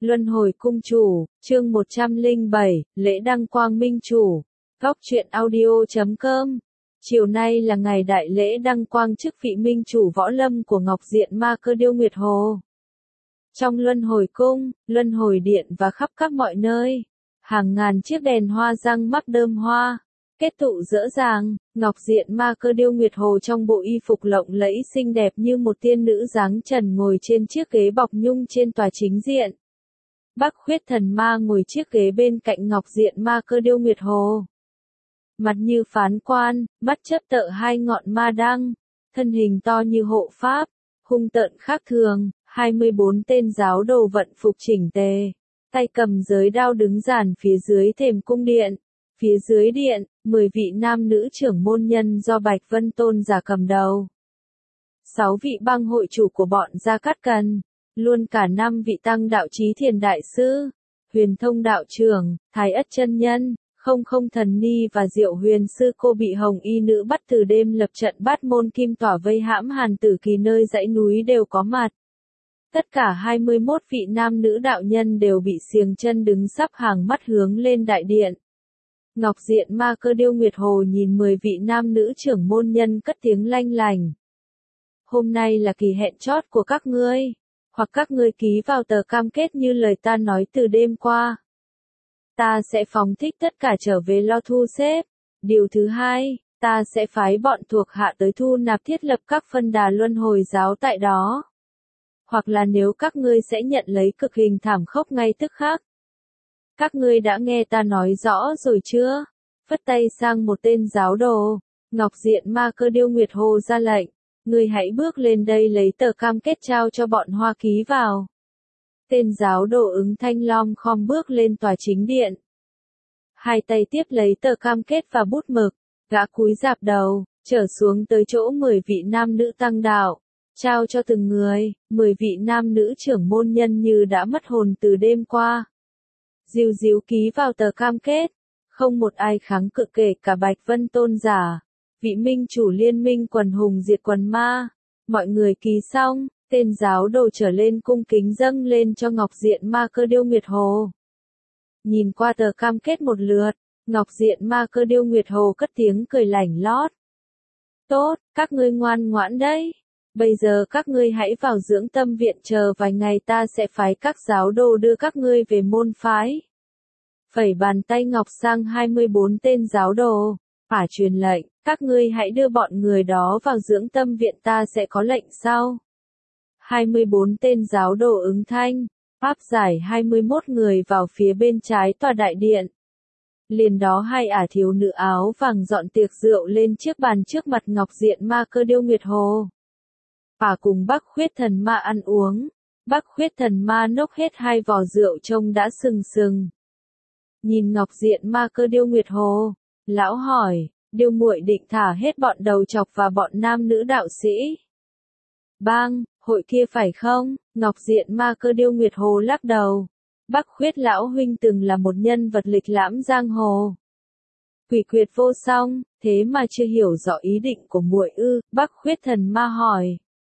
Luân hồi cung chủ, chương 107, lễ đăng quang minh chủ. Góc truyện audio.com. Chiều nay là ngày đại lễ đăng quang chức vị minh chủ võ lâm của Ngọc Diện Ma Cơ Điêu Nguyệt Hồ. Trong luân hồi cung, luân hồi điện và khắp các mọi nơi, hàng ngàn chiếc đèn hoa răng mắc đơm hoa, kết tụ rỡ ràng. Ngọc Diện Ma Cơ Điêu Nguyệt Hồ trong bộ y phục lộng lẫy xinh đẹp như một tiên nữ dáng trần ngồi trên chiếc ghế bọc nhung trên tòa chính diện. Bắc Khuyết Thần Ma ngồi chiếc ghế bên cạnh Ngọc Diện Ma Cơ Điêu Nguyệt Hồ. Mặt như phán quan, mắt chớp tợ hai ngọn ma đăng, thân hình to như hộ pháp, hung tợn khác thường, 24 tên giáo đồ vận phục chỉnh tề, tay cầm giới đao đứng dàn phía dưới thềm cung điện. Phía dưới điện, 10 vị nam nữ trưởng môn nhân do Bạch Vân Tôn giả cầm đầu. 6 vị bang hội chủ của bọn Gia Cát Cần, luôn cả 5 vị tăng đạo Chí Thiền Đại Sư, Huyền Thông Đạo Trưởng, Thái Ất Chân Nhân, Không Không Thần Ni và Diệu Huyền Sư Cô bị Hồng Y Nữ bắt từ đêm lập trận Bát Môn Kim Tỏa vây hãm Hàn Tử Kỳ nơi dãy núi đều có mặt. Tất cả 21 vị nam nữ đạo nhân đều bị xiềng chân đứng sắp hàng mắt hướng lên đại điện. Ngọc Diện Ma Cơ Điêu Nguyệt Hồ nhìn 10 vị nam nữ trưởng môn nhân cất tiếng lanh lành. Hôm nay là kỳ hẹn chót của các ngươi, hoặc các ngươi ký vào tờ cam kết như lời ta nói từ đêm qua. Ta sẽ phóng thích tất cả trở về lo thu xếp. Điều thứ hai, ta sẽ phái bọn thuộc hạ tới thu nạp thiết lập các phân đà luân hồi giáo tại đó. Hoặc là nếu các ngươi sẽ nhận lấy cực hình thảm khốc ngay tức khắc. Các ngươi đã nghe ta nói rõ rồi chưa? Phất tay sang một tên giáo đồ, Ngọc Diện Ma Cơ Điêu Nguyệt Hồ ra lệnh, ngươi hãy bước lên đây lấy tờ cam kết trao cho bọn Hoa ký vào. Tên giáo đồ ứng thanh lom khom bước lên tòa chính điện. Hai tay tiếp lấy tờ cam kết và bút mực, gã cúi rạp đầu, trở xuống tới chỗ 10 vị nam nữ tăng đạo, trao cho từng người. 10 vị nam nữ trưởng môn nhân như đã mất hồn từ đêm qua. Díu díu ký vào tờ cam kết, không một ai kháng cự kể cả Bạch Vân Tôn giả, vị minh chủ liên minh quần hùng diệt quần ma. Mọi người ký xong, tên giáo đồ trở lên cung kính dâng lên cho Ngọc Diện Ma Cơ Điêu Nguyệt Hồ. Nhìn qua tờ cam kết một lượt, Ngọc Diện Ma Cơ Điêu Nguyệt Hồ cất tiếng cười lảnh lót. Tốt, các ngươi ngoan ngoãn đấy. Bây giờ các ngươi hãy vào dưỡng tâm viện chờ vài ngày, ta sẽ phái các giáo đồ đưa các ngươi về môn phái. Phẩy bàn tay ngọc sang 24 tên giáo đồ, truyền lệnh, các ngươi hãy đưa bọn người đó vào dưỡng tâm viện, ta sẽ có lệnh sau. 24 tên giáo đồ ứng thanh, áp giải 21 người vào phía bên trái tòa đại điện. Liền đó hai thiếu nữ áo vàng dọn tiệc rượu lên chiếc bàn trước mặt Ngọc Diện Ma Cơ Điêu Nguyệt Hồ. Cùng Bắc Khuyết Thần Ma ăn uống, Bắc Khuyết Thần Ma nốc hết 2 vò rượu trông đã sừng sừng. Nhìn Ngọc Diện Ma Cơ Điêu Nguyệt Hồ, lão hỏi, Điêu muội định thả hết bọn đầu chọc và bọn nam nữ đạo sĩ? Bang, hội kia phải không? Ngọc Diện Ma Cơ Điêu Nguyệt Hồ lắc đầu. Bắc Khuyết lão huynh từng là một nhân vật lịch lãm giang hồ, quỷ quyệt vô song, thế mà chưa hiểu rõ ý định của muội ư? Bắc Khuyết Thần Ma hỏi.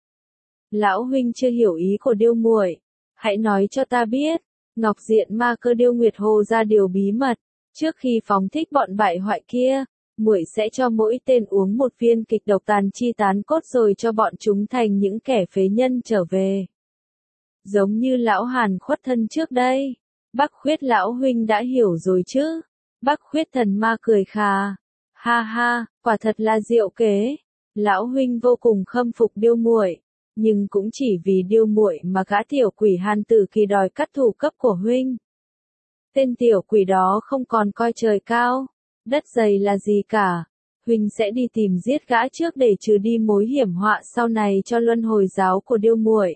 Lão huynh chưa hiểu ý của Điêu muội, hãy nói cho ta biết. Ngọc Diện Ma Cơ Điêu Nguyệt Hồ ra điều bí mật, trước khi phóng thích bọn bại hoại kia, muội sẽ cho mỗi tên uống một viên kịch độc tàn chi tán cốt rồi cho bọn chúng thành những kẻ phế nhân trở về. Giống như lão Hàn khuất thân trước đây. Bắc Khuyết lão huynh đã hiểu rồi chứ? Bắc Khuyết Thần Ma cười khà. Ha ha, quả thật là diệu kế. Lão huynh vô cùng khâm phục Điêu muội, nhưng cũng chỉ vì Điêu muội mà gã tiểu quỷ Hàn Tử Kỳ đòi cắt thủ cấp của huynh. Tên tiểu quỷ đó không còn coi trời cao, đất dày là gì cả. Huynh sẽ đi tìm giết gã trước để trừ đi mối hiểm họa sau này cho luân hồi giáo của Điêu muội.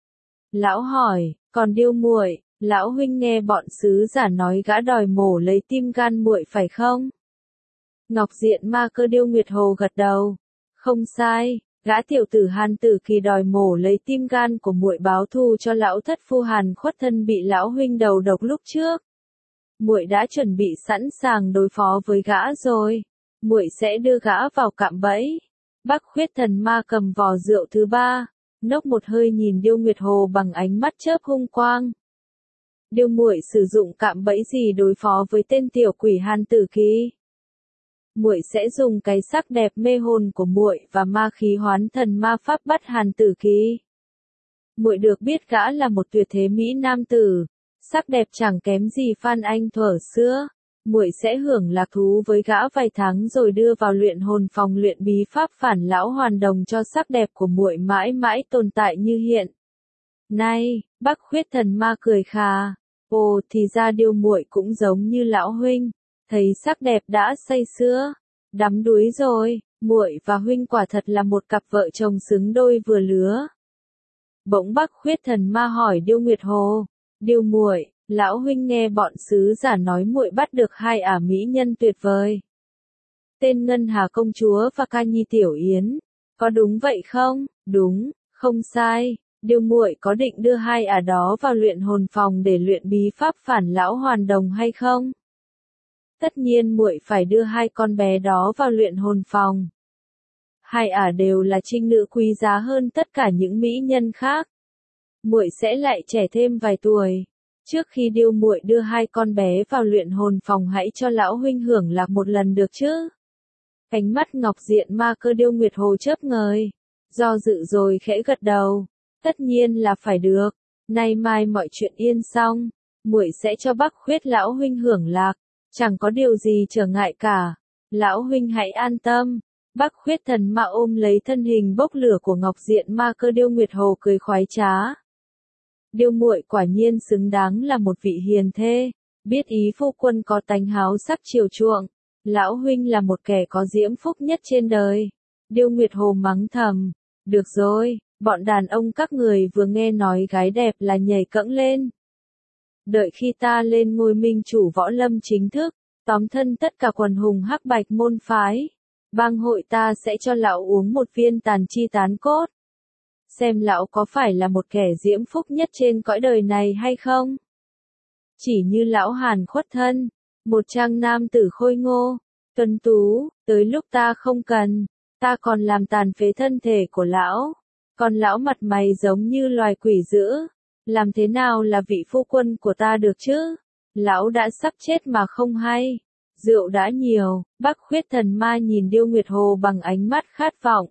Lão hỏi, còn Điêu muội, lão huynh nghe bọn sứ giả nói gã đòi mổ lấy tim gan muội phải không? Ngọc Diện Ma Cơ Điêu Nguyệt Hồ gật đầu. Không sai, gã tiểu tử Hàn Tử Kỳ đòi mổ lấy tim gan của muội báo thù cho lão thất phu Hàn khuất thân bị lão huynh đầu độc lúc trước. Muội đã chuẩn bị sẵn sàng đối phó với gã rồi. Muội sẽ đưa gã vào cạm bẫy. Bắc Khuyết Thần Ma cầm vò rượu thứ 3, nốc một hơi nhìn Điêu Nguyệt Hồ bằng ánh mắt chớp hung quang. Điêu muội sử dụng cạm bẫy gì đối phó với tên tiểu quỷ Hàn Tử Kỳ? Muội sẽ dùng cái sắc đẹp mê hồn của muội và ma khí hoán thần ma pháp bắt Hàn Tử Kỳ. Muội được biết gã là một tuyệt thế mỹ nam tử, sắc đẹp chẳng kém gì Phan Anh thuở xưa. Muội sẽ hưởng lạc thú với gã vài tháng rồi đưa vào luyện hồn phòng luyện bí pháp phản lão hoàn đồng cho sắc đẹp của muội mãi mãi tồn tại như hiện. Này, Bắc Khuyết Thần Ma cười khà. Ồ, thì ra Điêu muội cũng giống như lão huynh, thấy sắc đẹp đã say sưa, đắm đuối rồi. Muội và huynh quả thật là một cặp vợ chồng xứng đôi vừa lứa. Bỗng Bắc Khuyết Thần Ma hỏi Điêu Nguyệt Hồ, Điêu muội, lão huynh nghe bọn sứ giả nói muội bắt được hai ả mỹ nhân tuyệt vời. Tên Ngân Hà công chúa và Ca Nhi Tiểu Yến, có đúng vậy không? Đúng, không sai. Điêu muội có định đưa hai ả đó vào luyện hồn phòng để luyện bí pháp phản lão hoàn đồng hay không? Tất nhiên muội phải đưa hai con bé đó vào luyện hồn phòng. Hai ả đều là trinh nữ quý giá hơn tất cả những mỹ nhân khác. Muội sẽ lại trẻ thêm vài tuổi. Trước khi Điêu muội đưa hai con bé vào luyện hồn phòng hãy cho lão huynh hưởng lạc một lần được chứ? Ánh mắt ngọc diện ma cơ Điêu Nguyệt Hồ chớp ngời, do dự rồi khẽ gật đầu. Tất nhiên là phải được. Nay mai mọi chuyện yên xong, muội sẽ cho Bắc Khuyết lão huynh hưởng lạc, chẳng có điều gì trở ngại cả. Lão huynh hãy an tâm. Bắc Khuyết Thần Ma ôm lấy thân hình bốc lửa của ngọc diện ma cơ Điêu Nguyệt Hồ cười khoái trá. Điêu muội quả nhiên xứng đáng là một vị hiền thê, biết ý phu quân có tánh háo sắc chiều chuộng. Lão huynh là một kẻ có diễm phúc nhất trên đời. Điêu Nguyệt Hồ mắng thầm. Được rồi, bọn đàn ông các người vừa nghe nói gái đẹp là nhảy cẫng lên. Đợi khi ta lên ngôi minh chủ võ lâm chính thức, tóm thân tất cả quần hùng hắc bạch môn phái, bang hội ta sẽ cho lão uống một viên tàn chi tán cốt. Xem lão có phải là một kẻ diễm phúc nhất trên cõi đời này hay không? Chỉ như lão Hàn Khuất Thân, một trang nam tử khôi ngô, tuấn tú, tới lúc ta không cần, ta còn làm tàn phế thân thể của lão. Còn lão mặt mày giống như loài quỷ dữ, làm thế nào là vị phu quân của ta được chứ? Lão đã sắp chết mà không hay. Rượu đã nhiều, Bắc Khuyết Thần Ma nhìn Điêu Nguyệt Hồ bằng ánh mắt khát vọng.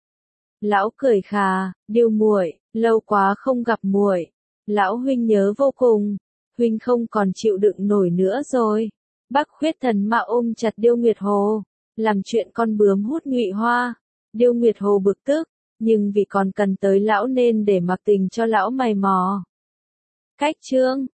Lão cười khà, Điêu muội, lâu quá không gặp muội, lão huynh nhớ vô cùng, huynh không còn chịu đựng nổi nữa rồi. Bắc Khuyết Thần Ma ôm chặt Điêu Nguyệt Hồ, làm chuyện con bướm hút nhụy hoa. Điêu Nguyệt Hồ bực tức, nhưng vì còn cần tới lão nên để mặc tình cho lão mày mò. Cách chương